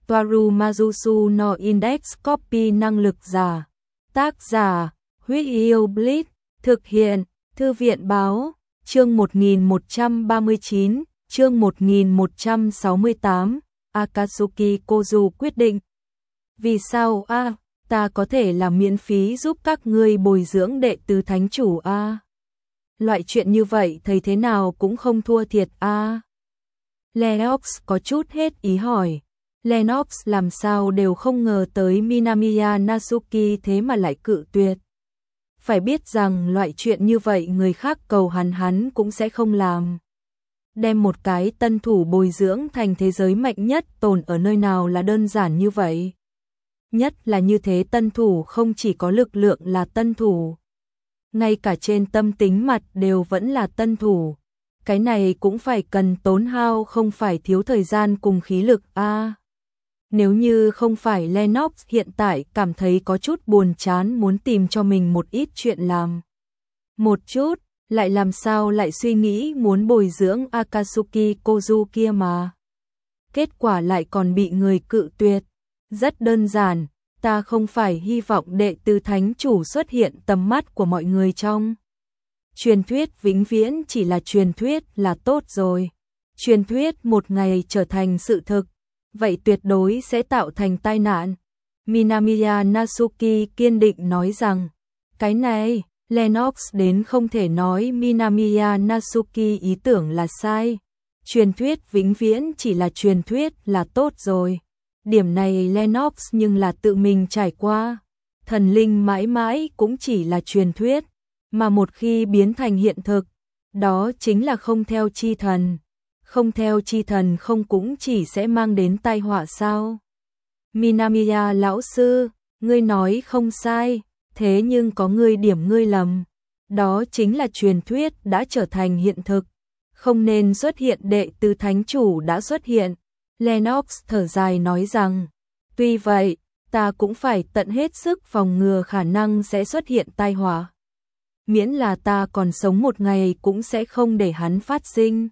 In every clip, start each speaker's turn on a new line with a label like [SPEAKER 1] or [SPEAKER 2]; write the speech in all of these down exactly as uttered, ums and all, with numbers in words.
[SPEAKER 1] Toaru Majusu no Index Copy năng lực giả. Tác giả, Huyết Yêu Blitz, thực hiện, Thư viện báo, chương một nghìn một trăm ba mươi chín, chương một nghìn một trăm sáu mươi tám, Akatsuki Kozu quyết định. Vì sao a, à, ta có thể làm miễn phí giúp các ngươi bồi dưỡng đệ tứ thánh chủ a. À? Loại chuyện như vậy thấy thế nào cũng không thua thiệt a. À? Lennox có chút hết ý hỏi. Lennox làm sao đều không ngờ tới Minamiya Natsuki thế mà lại cự tuyệt. Phải biết rằng loại chuyện như vậy người khác cầu hắn hắn cũng sẽ không làm. Đem một cái tân thủ bồi dưỡng thành thế giới mạnh nhất tồn ở nơi nào là đơn giản như vậy. Nhất là như thế tân thủ không chỉ có lực lượng là tân thủ. Ngay cả trên tâm tính mặt đều vẫn là tân thủ. Cái này cũng phải cần tốn hao không phải thiếu thời gian cùng khí lực a. À, nếu như không phải Lennox hiện tại cảm thấy có chút buồn chán muốn tìm cho mình một ít chuyện làm. Một chút, lại làm sao lại suy nghĩ muốn bồi dưỡng Akatsuki Kozu kia mà. Kết quả lại còn bị người cự tuyệt. Rất đơn giản, ta không phải hy vọng đệ tứ thánh chủ xuất hiện tầm mắt của mọi người trong. Truyền thuyết vĩnh viễn chỉ là truyền thuyết là tốt rồi. Truyền thuyết một ngày trở thành sự thực, vậy tuyệt đối sẽ tạo thành tai nạn. Minamiya Natsuki kiên định nói rằng, cái này, Lennox đến không thể nói Minamiya Natsuki ý tưởng là sai. Truyền thuyết vĩnh viễn chỉ là truyền thuyết là tốt rồi. Điểm này Lennox nhưng là tự mình trải qua. Thần linh mãi mãi cũng chỉ là truyền thuyết, mà một khi biến thành hiện thực, đó chính là không theo chi thần. Không theo chi thần không cũng chỉ sẽ mang đến tai họa sao? Minamiya lão sư, ngươi nói không sai, thế nhưng có ngươi điểm ngươi lầm. Đó chính là truyền thuyết đã trở thành hiện thực. Không nên xuất hiện đệ tứ thánh chủ đã xuất hiện. Lennox thở dài nói rằng, tuy vậy, ta cũng phải tận hết sức phòng ngừa khả năng sẽ xuất hiện tai họa. Miễn là ta còn sống một ngày cũng sẽ không để hắn phát sinh.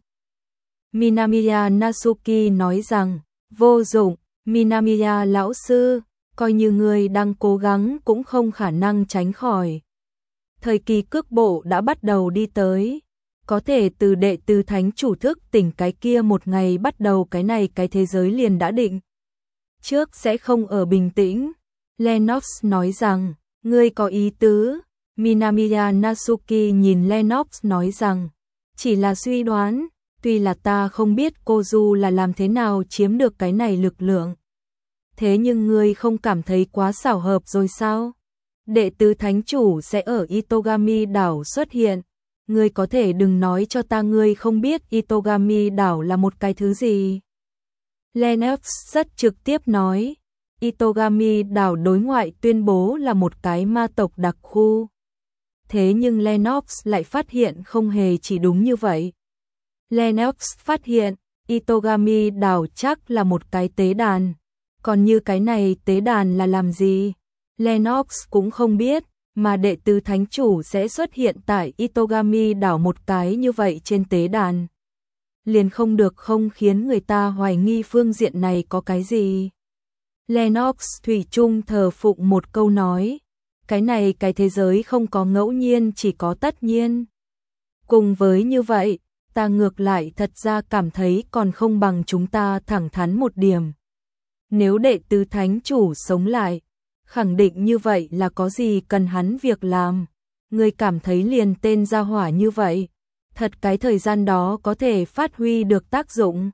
[SPEAKER 1] Minamiya Natsuki nói rằng, vô dụng, Minamiya lão sư, coi như người đang cố gắng cũng không khả năng tránh khỏi. Thời kỳ cước bộ đã bắt đầu đi tới. Có thể từ đệ tứ thánh chủ thức tỉnh cái kia một ngày bắt đầu cái này cái thế giới liền đã định. Trước sẽ không ở bình tĩnh. Lennox nói rằng, ngươi có ý tứ. Minamiya Natsuki nhìn Lennox nói rằng, chỉ là suy đoán, tuy là ta không biết Kozu là làm thế nào chiếm được cái này lực lượng. Thế nhưng ngươi không cảm thấy quá xảo hợp rồi sao? Đệ tứ thánh chủ sẽ ở Itogami đảo xuất hiện. Ngươi có thể đừng nói cho ta ngươi không biết Itogami đảo là một cái thứ gì. Lennox rất trực tiếp nói, Itogami đảo đối ngoại tuyên bố là một cái ma tộc đặc khu. Thế nhưng Lennox lại phát hiện không hề chỉ đúng như vậy. Lennox phát hiện, Itogami đảo chắc là một cái tế đàn. Còn như cái này tế đàn là làm gì? Lennox cũng không biết, mà đệ tứ thánh chủ sẽ xuất hiện tại Itogami đảo một cái như vậy trên tế đàn. Liền không được không khiến người ta hoài nghi phương diện này có cái gì. Lennox thủy chung thờ phụng một câu nói, cái này cái thế giới không có ngẫu nhiên chỉ có tất nhiên. Cùng với như vậy, ta ngược lại thật ra cảm thấy còn không bằng chúng ta thẳng thắn một điểm. Nếu đệ tứ thánh chủ sống lại, khẳng định như vậy là có gì cần hắn việc làm. Người cảm thấy liền tên gia hỏa như vậy, thật cái thời gian đó có thể phát huy được tác dụng.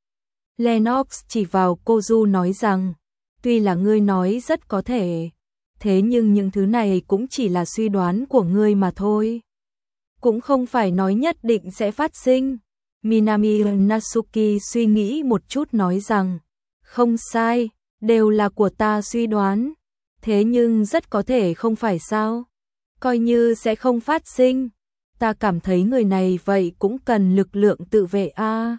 [SPEAKER 1] Lennox chỉ vào Kozu nói rằng, tuy là ngươi nói rất có thể, thế nhưng những thứ này cũng chỉ là suy đoán của ngươi mà thôi. Cũng không phải nói nhất định sẽ phát sinh. Minamiya Natsuki suy nghĩ một chút nói rằng, không sai, đều là của ta suy đoán. Thế nhưng rất có thể không phải sao? Coi như sẽ không phát sinh. Ta cảm thấy người này vậy cũng cần lực lượng tự vệ a. À.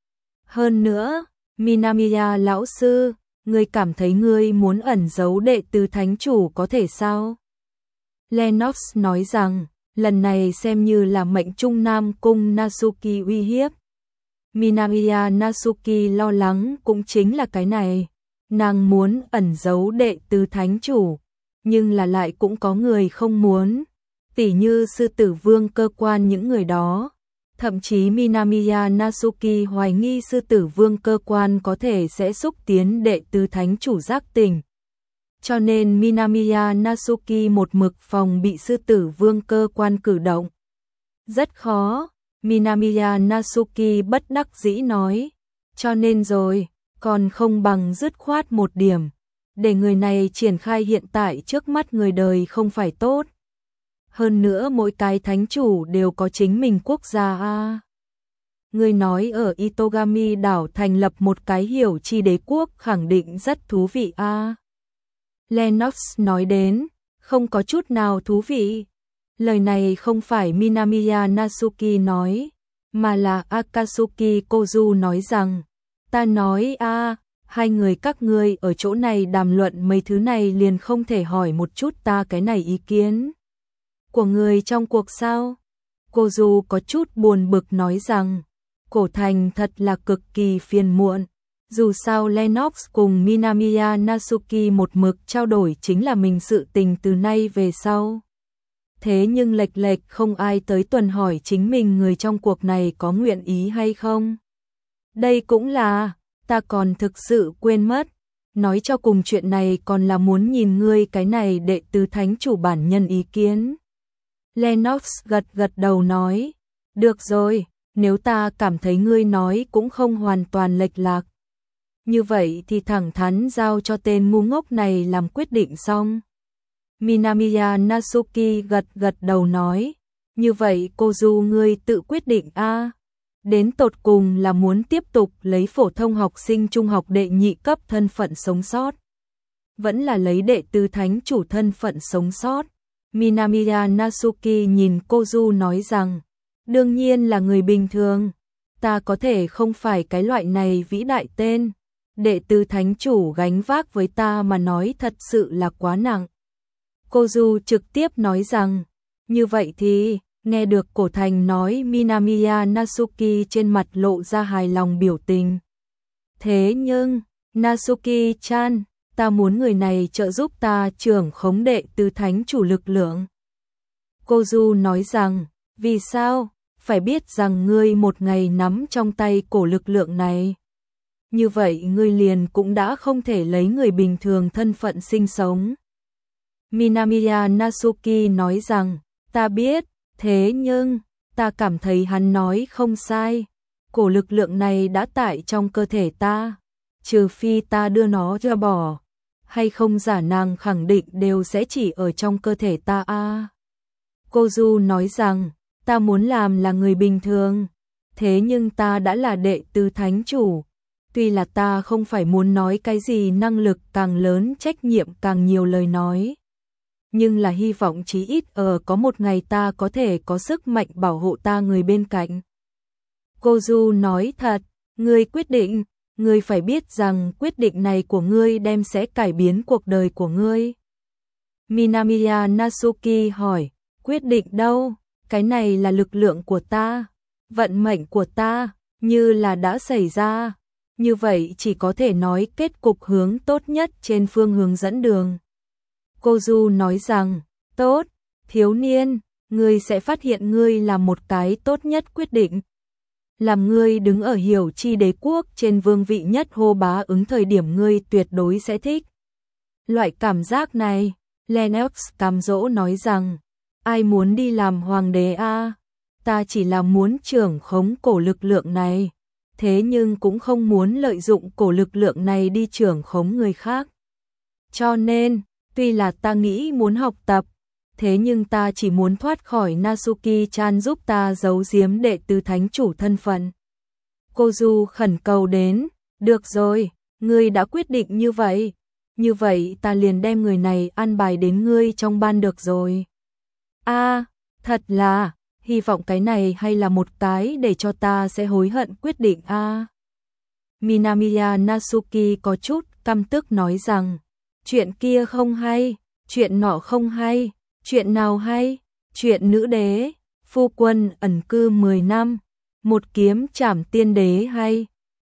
[SPEAKER 1] Hơn nữa, Minamiya lão sư, ngươi cảm thấy ngươi muốn ẩn giấu đệ tứ thánh chủ có thể sao? Lennox nói rằng, lần này xem như là mệnh trung Nam Cung Natsuki uy hiếp. Minamiya Natsuki lo lắng cũng chính là cái này. Nàng muốn ẩn giấu đệ tứ thánh chủ, nhưng là lại cũng có người không muốn, tỉ như sư tử vương cơ quan những người đó. Thậm chí Minamiya Natsuki hoài nghi sư tử vương cơ quan có thể sẽ xúc tiến đệ tứ thánh chủ giác tỉnh. Cho nên Minamiya Natsuki một mực phòng bị sư tử vương cơ quan cử động. Rất khó, Minamiya Natsuki bất đắc dĩ nói. Cho nên rồi, còn không bằng dứt khoát một điểm. Để người này triển khai hiện tại trước mắt người đời không phải tốt. Hơn nữa mỗi cái thánh chủ đều có chính mình quốc gia a. À. Người nói ở Itogami đảo thành lập một cái hiểu chi đế quốc khẳng định rất thú vị a. À. Lennox nói đến, không có chút nào thú vị. Lời này không phải Minamiya Natsuki nói, mà là Akatsuki Kozu nói rằng, ta nói a, à, hai người các ngươi ở chỗ này đàm luận mấy thứ này liền không thể hỏi một chút ta cái này ý kiến của người trong cuộc sao? Kozu có chút buồn bực nói rằng, cổ thành thật là cực kỳ phiền muộn. Dù sao Lennox cùng Minamiya Natsuki một mực trao đổi chính là mình sự tình từ nay về sau. Thế nhưng lệch lệch không ai tới tuần hỏi chính mình người trong cuộc này có nguyện ý hay không. Đây cũng là, ta còn thực sự quên mất. Nói cho cùng chuyện này còn là muốn nhìn ngươi cái này đệ tứ thánh chủ bản nhân ý kiến. Lennox gật gật đầu nói, được rồi, nếu ta cảm thấy ngươi nói cũng không hoàn toàn lệch lạc. Như vậy thì thẳng thắn giao cho tên ngu ngốc này làm quyết định xong. Minamiya Natsuki gật gật đầu nói, như vậy Kozu ngươi tự quyết định a. À. Đến tột cùng là muốn tiếp tục lấy phổ thông học sinh trung học đệ nhị cấp thân phận sống sót. Vẫn là lấy đệ tứ thánh chủ thân phận sống sót. Minamiya Natsuki nhìn Kozu nói rằng, đương nhiên là người bình thường. Ta có thể không phải cái loại này vĩ đại tên. Đệ tứ thánh chủ gánh vác với ta mà nói thật sự là quá nặng. Kozu trực tiếp nói rằng, như vậy thì, nghe được cổ thành nói Minamiya Natsuki trên mặt lộ ra hài lòng biểu tình. Thế nhưng, Natsuki-chan, ta muốn người này trợ giúp ta trưởng khống đệ tứ thánh chủ lực lượng. Kozu nói rằng, vì sao, phải biết rằng ngươi một ngày nắm trong tay cổ lực lượng này. Như vậy ngươi liền cũng đã không thể lấy người bình thường thân phận sinh sống. Minamiya Natsuki nói rằng, ta biết, thế nhưng, ta cảm thấy hắn nói không sai. Cổ lực lượng này đã tại trong cơ thể ta, trừ phi ta đưa nó ra bỏ, hay không giả nàng khẳng định đều sẽ chỉ ở trong cơ thể ta a. À. Kozu nói rằng, ta muốn làm là người bình thường, thế nhưng ta đã là đệ tứ thánh chủ. Tuy là ta không phải muốn nói cái gì năng lực càng lớn trách nhiệm càng nhiều lời nói. Nhưng là hy vọng chí ít ở có một ngày ta có thể có sức mạnh bảo hộ ta người bên cạnh. Kozu nói thật, ngươi quyết định, ngươi phải biết rằng quyết định này của ngươi đem sẽ cải biến cuộc đời của ngươi. Minamiya Natsuki hỏi, quyết định đâu? Cái này là lực lượng của ta, vận mệnh của ta, như là đã xảy ra. Như vậy chỉ có thể nói kết cục hướng tốt nhất trên phương hướng dẫn đường. Kozu nói rằng, tốt, thiếu niên, ngươi sẽ phát hiện ngươi là một cái tốt nhất quyết định. Làm ngươi đứng ở hiểu chi đế quốc trên vương vị nhất hô bá ứng thời điểm ngươi tuyệt đối sẽ thích. Loại cảm giác này, Lennox cám dỗ nói rằng, ai muốn đi làm hoàng đế a? À? Ta chỉ là muốn trưởng khống cổ lực lượng này. Thế nhưng cũng không muốn lợi dụng cổ lực lượng này đi trưởng khống người khác. Cho nên, tuy là ta nghĩ muốn học tập, thế nhưng ta chỉ muốn thoát khỏi Natsuki-chan giúp ta giấu giếm đệ tứ thánh chủ thân phận. Kozu khẩn cầu đến, được rồi, ngươi đã quyết định như vậy, như vậy ta liền đem người này an bài đến ngươi trong ban được rồi. A, à, thật là, hy vọng cái này hay là một cái để cho ta sẽ hối hận quyết định a. À. Minamiya Natsuki có chút căm tức nói rằng, chuyện kia không hay, chuyện nọ không hay, chuyện nào hay, chuyện nữ đế, phu quân ẩn cư mười năm, một kiếm trảm tiên đế hay.